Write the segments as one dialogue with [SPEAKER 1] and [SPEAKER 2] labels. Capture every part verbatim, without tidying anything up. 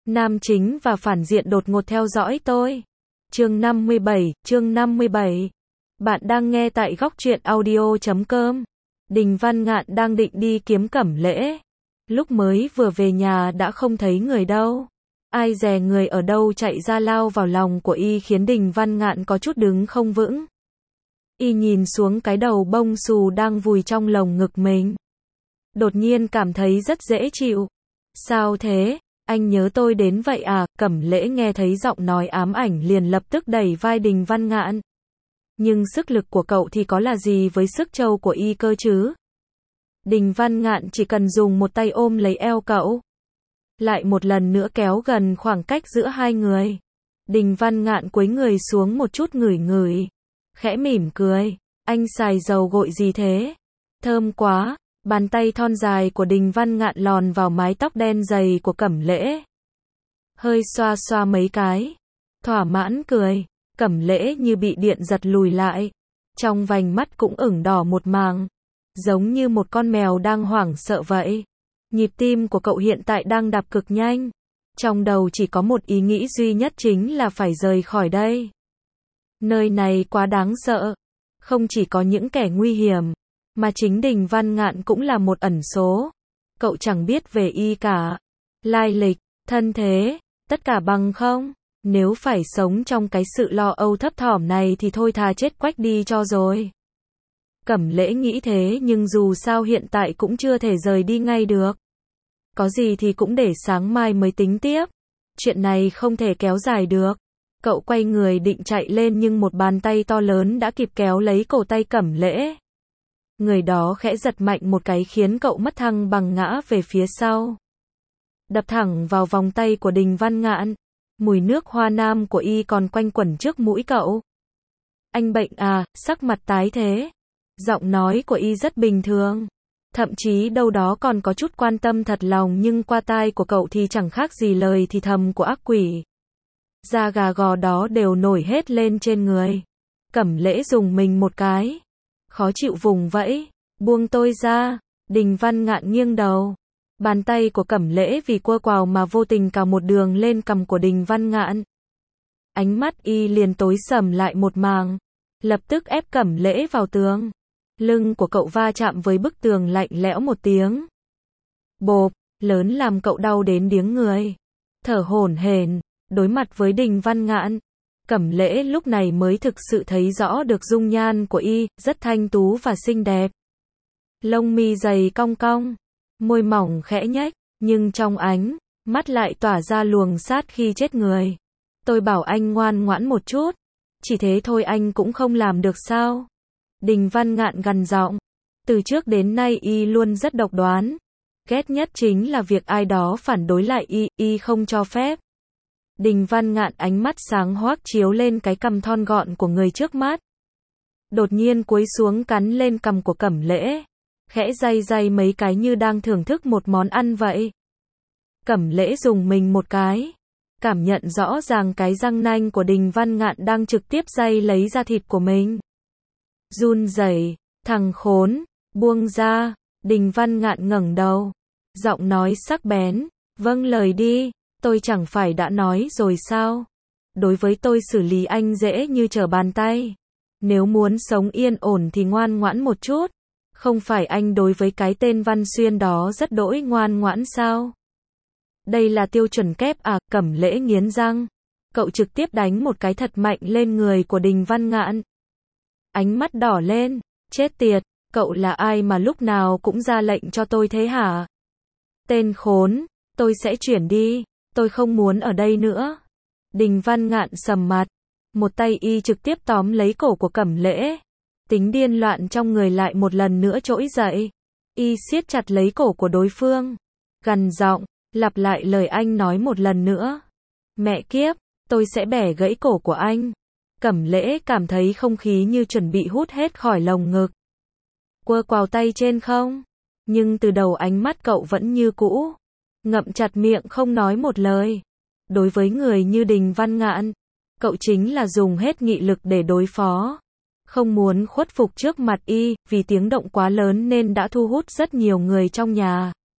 [SPEAKER 1] Nam chính và phản diện đột ngột theo dõi tôi. Chương năm mươi bảy, chương năm mươi bảy. Bạn đang nghe tại góc truyện audio chấm com. Đình Văn Ngạn đang định đi kiếm Cẩm Lễ. Lúc mới vừa về nhà đã không thấy người đâu. Ai dè người ở đâu chạy ra lao vào lòng của y khiến Đình Văn Ngạn có chút đứng không vững. Y nhìn xuống cái đầu bông xù đang vùi trong lồng ngực mình. Đột nhiên cảm thấy rất dễ chịu. Sao thế? Anh nhớ tôi đến vậy à? Cẩm Lễ nghe thấy giọng nói ám ảnh liền lập tức đẩy vai Đình Văn Ngạn. Nhưng sức lực của cậu thì có là gì với sức trâu của y cơ chứ? Đình Văn Ngạn chỉ cần dùng một tay ôm lấy eo cậu. Lại một lần nữa kéo gần khoảng cách giữa hai người. Đình Văn Ngạn cúi người xuống một chút ngửi ngửi. Khẽ mỉm cười. Anh xài dầu gội gì thế? Thơm quá. Bàn tay thon dài của Đình Văn Ngạn lòn vào mái tóc đen dày của Cẩm Lễ. Hơi xoa xoa mấy cái. Thỏa mãn cười. Cẩm Lễ như bị điện giật lùi lại. Trong vành mắt cũng ửng đỏ một màng. Giống như một con mèo đang hoảng sợ vậy. Nhịp tim của cậu hiện tại đang đập cực nhanh. Trong đầu chỉ có một ý nghĩ duy nhất chính là phải rời khỏi đây. Nơi này quá đáng sợ. Không chỉ có những kẻ nguy hiểm. Mà chính Đình Văn Ngạn cũng là một ẩn số. Cậu chẳng biết về y cả. Lai lịch, thân thế, tất cả bằng không. Nếu phải sống trong cái sự lo âu thấp thỏm này thì thôi thà chết quách đi cho rồi. Cẩm Lễ nghĩ thế nhưng dù sao hiện tại cũng chưa thể rời đi ngay được. Có gì thì cũng để sáng mai mới tính tiếp. Chuyện này không thể kéo dài được. Cậu quay người định chạy lên nhưng một bàn tay to lớn đã kịp kéo lấy cổ tay Cẩm Lễ. Người đó khẽ giật mạnh một cái khiến cậu mất thăng bằng ngã về phía sau. Đập thẳng vào vòng tay của Đình Văn Ngạn. Mùi nước hoa nam của y còn quanh quẩn trước mũi cậu. Anh bệnh à, sắc mặt tái thế. Giọng nói của y rất bình thường. Thậm chí đâu đó còn có chút quan tâm thật lòng nhưng qua tai của cậu thì chẳng khác gì lời thì thầm của ác quỷ. Da gà gò đó đều nổi hết lên trên người. Cẩm Lễ dùng mình một cái. Khó chịu vùng vẫy. Buông tôi ra. Đình Văn Ngạn nghiêng đầu. Bàn tay của Cẩm Lễ vì quơ quào mà vô tình cào một đường lên cằm của Đình Văn Ngạn. Ánh mắt y liền tối sầm lại một màng. Lập tức ép Cẩm Lễ vào tường. Lưng của cậu va chạm với bức tường lạnh lẽo một tiếng. Bộp, lớn làm cậu đau đến điếng người. Thở hổn hển, đối mặt với Đình Văn Ngạn. Cẩm Lễ lúc này mới thực sự thấy rõ được dung nhan của y, rất thanh tú và xinh đẹp. Lông mi dày cong cong, môi mỏng khẽ nhếch, nhưng trong ánh mắt lại tỏa ra luồng sát khi chết người. Tôi bảo anh ngoan ngoãn một chút, chỉ thế thôi anh cũng không làm được sao? Đình Văn Ngạn gằn giọng. Từ trước đến nay y luôn rất độc đoán. Ghét nhất chính là việc ai đó phản đối lại y, y không cho phép. Đình Văn Ngạn ánh mắt sáng hoác chiếu lên cái cằm thon gọn của người trước mắt. Đột nhiên cúi xuống cắn lên cằm của Cẩm Lễ. Khẽ day day mấy cái như đang thưởng thức một món ăn vậy. Cẩm Lễ dùng mình một cái. Cảm nhận rõ ràng cái răng nanh của Đình Văn Ngạn đang trực tiếp day lấy da thịt của mình. Run rẩy, thằng khốn, buông ra. Đình Văn Ngạn ngẩng đầu. Giọng nói sắc bén. Vâng lời đi. Tôi chẳng phải đã nói rồi sao? Đối với tôi xử lý anh dễ như trở bàn tay. Nếu muốn sống yên ổn thì ngoan ngoãn một chút. Không phải anh đối với cái tên Văn Xuyên đó rất đỗi ngoan ngoãn sao? Đây là tiêu chuẩn kép à? Cẩm Lễ nghiến răng. Cậu trực tiếp đánh một cái thật mạnh lên người của Đình Văn Ngạn. Ánh mắt đỏ lên. Chết tiệt, cậu là ai mà lúc nào cũng ra lệnh cho tôi thế hả? Tên khốn, tôi sẽ chuyển đi. Tôi không muốn ở đây nữa. Đình Văn Ngạn sầm mặt. Một tay y trực tiếp tóm lấy cổ của Cẩm Lễ. Tính điên loạn trong người lại một lần nữa trỗi dậy. Y siết chặt lấy cổ của đối phương. Gằn giọng, lặp lại lời anh nói một lần nữa. Mẹ kiếp, tôi sẽ bẻ gãy cổ của anh. Cẩm Lễ cảm thấy không khí như chuẩn bị hút hết khỏi lồng ngực. Quơ quào tay trên không. Nhưng từ đầu ánh mắt cậu vẫn như cũ. Ngậm chặt miệng không nói một lời. Đối với người như Đình Văn Ngạn, cậu chính là dùng hết nghị lực để đối phó. Không muốn khuất phục trước mặt y, vì tiếng động quá lớn nên đã thu hút rất nhiều người trong nhà.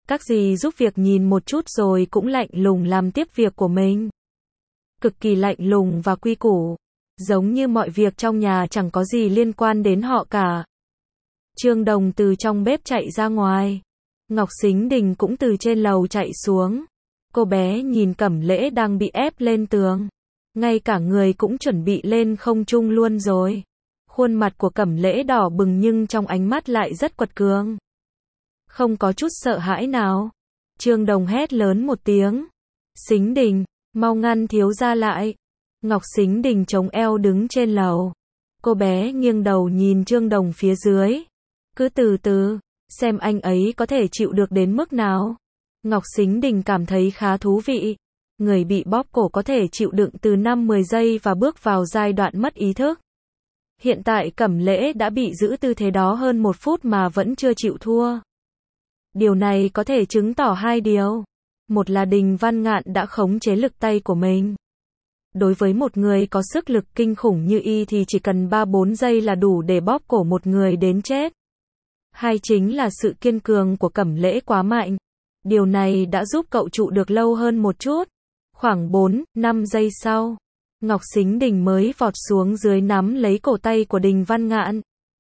[SPEAKER 1] Các dì giúp việc nhìn một chút rồi cũng lạnh lùng làm tiếp việc của mình. Cực kỳ lạnh lùng và quy củ. Giống như mọi việc trong nhà chẳng có gì liên quan đến họ cả. Trương Đồng từ trong bếp chạy ra ngoài. Ngọc Sính Đình cũng từ trên lầu chạy xuống. Cô bé nhìn Cẩm Lễ đang bị ép lên tường. Ngay cả người cũng chuẩn bị lên không trung luôn rồi. Khuôn mặt của Cẩm Lễ đỏ bừng nhưng trong ánh mắt lại rất quật cường. Không có chút sợ hãi nào. Trương Đồng hét lớn một tiếng. Sính Đình, mau ngăn thiếu gia lại. Ngọc Sính Đình chống eo đứng trên lầu. Cô bé nghiêng đầu nhìn Trương Đồng phía dưới. Cứ từ từ, xem anh ấy có thể chịu được đến mức nào. Ngọc Sính Đình cảm thấy khá thú vị. Người bị bóp cổ có thể chịu đựng từ năm mười giây và bước vào giai đoạn mất ý thức. Hiện tại Cẩm Lễ đã bị giữ tư thế đó hơn một phút mà vẫn chưa chịu thua. Điều này có thể chứng tỏ hai điều. Một là Đình Văn Ngạn đã khống chế lực tay của mình. Đối với một người có sức lực kinh khủng như y thì chỉ cần ba bốn giây là đủ để bóp cổ một người đến chết. Hai chính là sự kiên cường của Cẩm Lễ quá mạnh. Điều này đã giúp cậu trụ được lâu hơn một chút. Khoảng bốn, năm giây sau, Ngọc Sính Đình mới vọt xuống dưới nắm lấy cổ tay của Đình Văn Ngạn.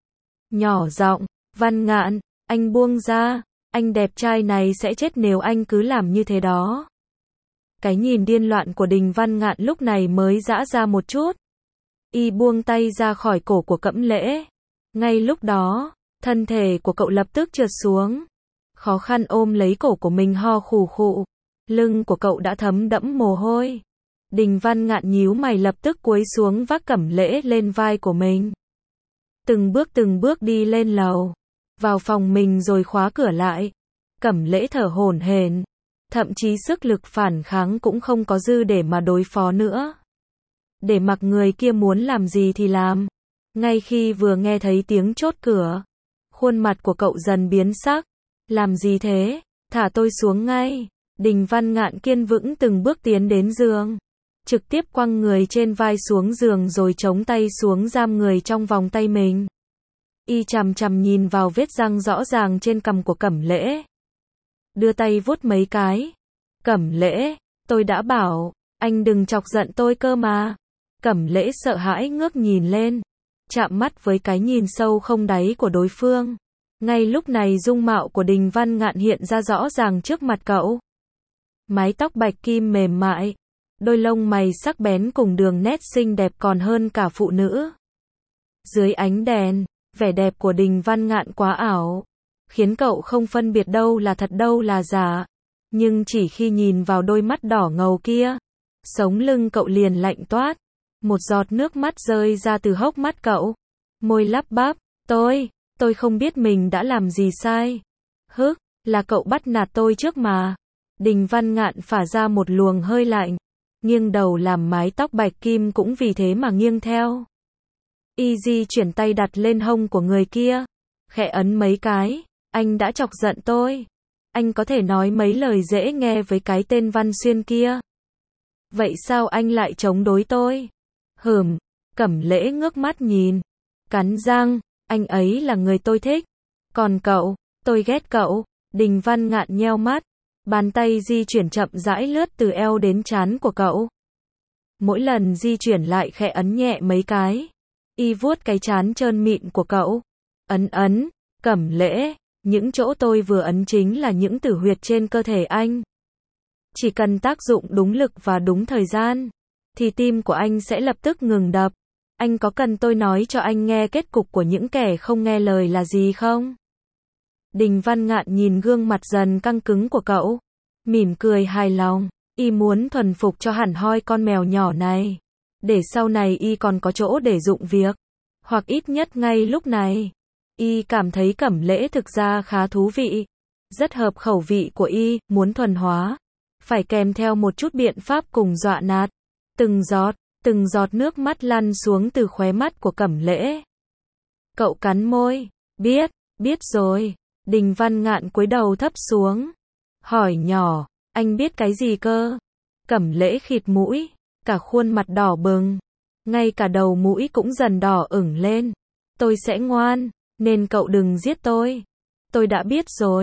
[SPEAKER 1] Nhỏ giọng, Văn Ngạn, anh buông ra, anh đẹp trai này sẽ chết nếu anh cứ làm như thế đó. Cái nhìn điên loạn của Đình Văn Ngạn lúc này mới giãn ra một chút. Y buông tay ra khỏi cổ của Cẩm Lễ. Ngay lúc đó, thân thể của cậu lập tức trượt xuống. Khó khăn ôm lấy cổ của mình ho khù khụ. Lưng của cậu đã thấm đẫm mồ hôi. Đình Văn Ngạn nhíu mày lập tức cúi xuống vác Cẩm Lễ lên vai của mình. Từng bước từng bước đi lên lầu. Vào phòng mình rồi khóa cửa lại. Cẩm Lễ thở hổn hển. Thậm chí sức lực phản kháng cũng không có dư để mà đối phó nữa. Để mặc người kia muốn làm gì thì làm. Ngay khi vừa nghe thấy tiếng chốt cửa, khuôn mặt của cậu dần biến sắc. Làm gì thế? Thả tôi xuống ngay. Đình Văn Ngạn kiên vững từng bước tiến đến giường. Trực tiếp quăng người trên vai xuống giường rồi chống tay xuống giam người trong vòng tay mình. Y chằm chằm nhìn vào vết răng rõ ràng trên cằm của Cẩm Lễ. Đưa tay vuốt mấy cái. Cẩm Lễ, tôi đã bảo, anh đừng chọc giận tôi cơ mà. Cẩm Lễ sợ hãi ngước nhìn lên. Chạm mắt với cái nhìn sâu không đáy của đối phương. Ngay lúc này dung mạo của Đình Văn Ngạn hiện ra rõ ràng trước mặt cậu. Mái tóc bạch kim mềm mại. Đôi lông mày sắc bén cùng đường nét xinh đẹp còn hơn cả phụ nữ. Dưới ánh đèn, vẻ đẹp của Đình Văn Ngạn quá ảo. Khiến cậu không phân biệt đâu là thật đâu là giả. Nhưng chỉ khi nhìn vào đôi mắt đỏ ngầu kia, sống lưng cậu liền lạnh toát. Một giọt nước mắt rơi ra từ hốc mắt cậu. Môi lắp bắp, tôi, tôi không biết mình đã làm gì sai. Hức, là cậu bắt nạt tôi trước mà. Đình Văn Ngạn phả ra một luồng hơi lạnh. Nghiêng đầu làm mái tóc bạch kim cũng vì thế mà nghiêng theo. Y di chuyển tay đặt lên hông của người kia. Khẽ ấn mấy cái. Anh đã chọc giận tôi. Anh có thể nói mấy lời dễ nghe với cái tên Văn Xuyên kia. Vậy sao anh lại chống đối tôi? Hừm, Cẩm Lễ ngước mắt nhìn. Cắn răng, anh ấy là người tôi thích. Còn cậu, tôi ghét cậu. Đình Văn Ngạn nheo mắt. Bàn tay di chuyển chậm rãi lướt từ eo đến trán của cậu. Mỗi lần di chuyển lại khẽ ấn nhẹ mấy cái. Y vuốt cái trán trơn mịn của cậu. Ấn ấn, Cẩm Lễ, những chỗ tôi vừa ấn chính là những tử huyệt trên cơ thể anh. Chỉ cần tác dụng đúng lực và đúng thời gian, thì tim của anh sẽ lập tức ngừng đập. Anh có cần tôi nói cho anh nghe kết cục của những kẻ không nghe lời là gì không? Đình Văn Ngạn nhìn gương mặt dần căng cứng của cậu. Mỉm cười hài lòng. Y muốn thuần phục cho hẳn hoi con mèo nhỏ này. Để sau này Y còn có chỗ để dụng việc. Hoặc ít nhất ngay lúc này. Y cảm thấy Cẩm Lễ thực ra khá thú vị. Rất hợp khẩu vị của Y, muốn thuần hóa. Phải kèm theo một chút biện pháp cùng dọa nạt. Từng giọt, từng giọt nước mắt lăn xuống từ khóe mắt của Cẩm Lễ. Cậu cắn môi. Biết, biết rồi. Đình Văn Ngạn cúi đầu thấp xuống. Hỏi nhỏ, anh biết cái gì cơ? Cẩm Lễ khịt mũi, cả khuôn mặt đỏ bừng. Ngay cả đầu mũi cũng dần đỏ ửng lên. Tôi sẽ ngoan, nên cậu đừng giết tôi. Tôi đã biết rồi.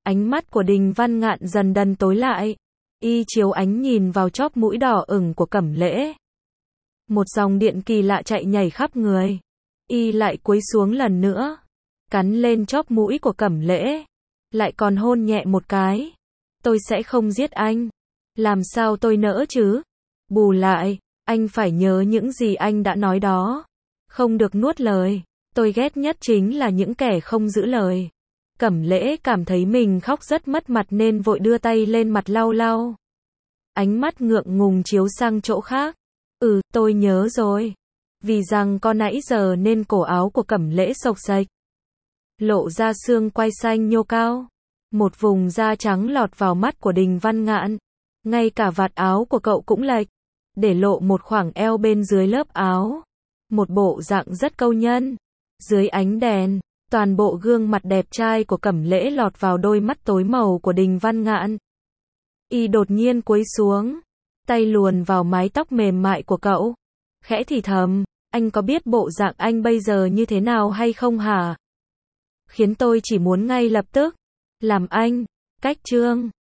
[SPEAKER 1] Ánh mắt của Đình Văn Ngạn dần dần tối lại. Y chiếu ánh nhìn vào chóp mũi đỏ ửng của Cẩm Lễ. Một dòng điện kỳ lạ chạy nhảy khắp người. Y lại cúi xuống lần nữa, cắn lên chóp mũi của Cẩm Lễ, lại còn hôn nhẹ một cái. Tôi sẽ không giết anh. Làm sao tôi nỡ chứ? Bù lại, anh phải nhớ những gì anh đã nói đó. Không được nuốt lời. Tôi ghét nhất chính là những kẻ không giữ lời. Cẩm Lễ cảm thấy mình khóc rất mất mặt nên vội đưa tay lên mặt lau lau. Ánh mắt ngượng ngùng chiếu sang chỗ khác. Ừ, tôi nhớ rồi. Vì rằng có nãy giờ nên cổ áo của Cẩm Lễ xộc xệch, lộ ra xương quai xanh nhô cao. Một vùng da trắng lọt vào mắt của Đình Văn Ngạn. Ngay cả vạt áo của cậu cũng lệch, để lộ một khoảng eo bên dưới lớp áo. Một bộ dạng rất câu nhân. Dưới ánh đèn, toàn bộ gương mặt đẹp trai của Cẩm Lễ lọt vào đôi mắt tối màu của Đình Văn Ngạn. Y đột nhiên cúi xuống, tay luồn vào mái tóc mềm mại của cậu, khẽ thì thầm, anh có biết bộ dạng anh bây giờ như thế nào hay không hả? Khiến tôi chỉ muốn ngay lập tức làm anh cách chương.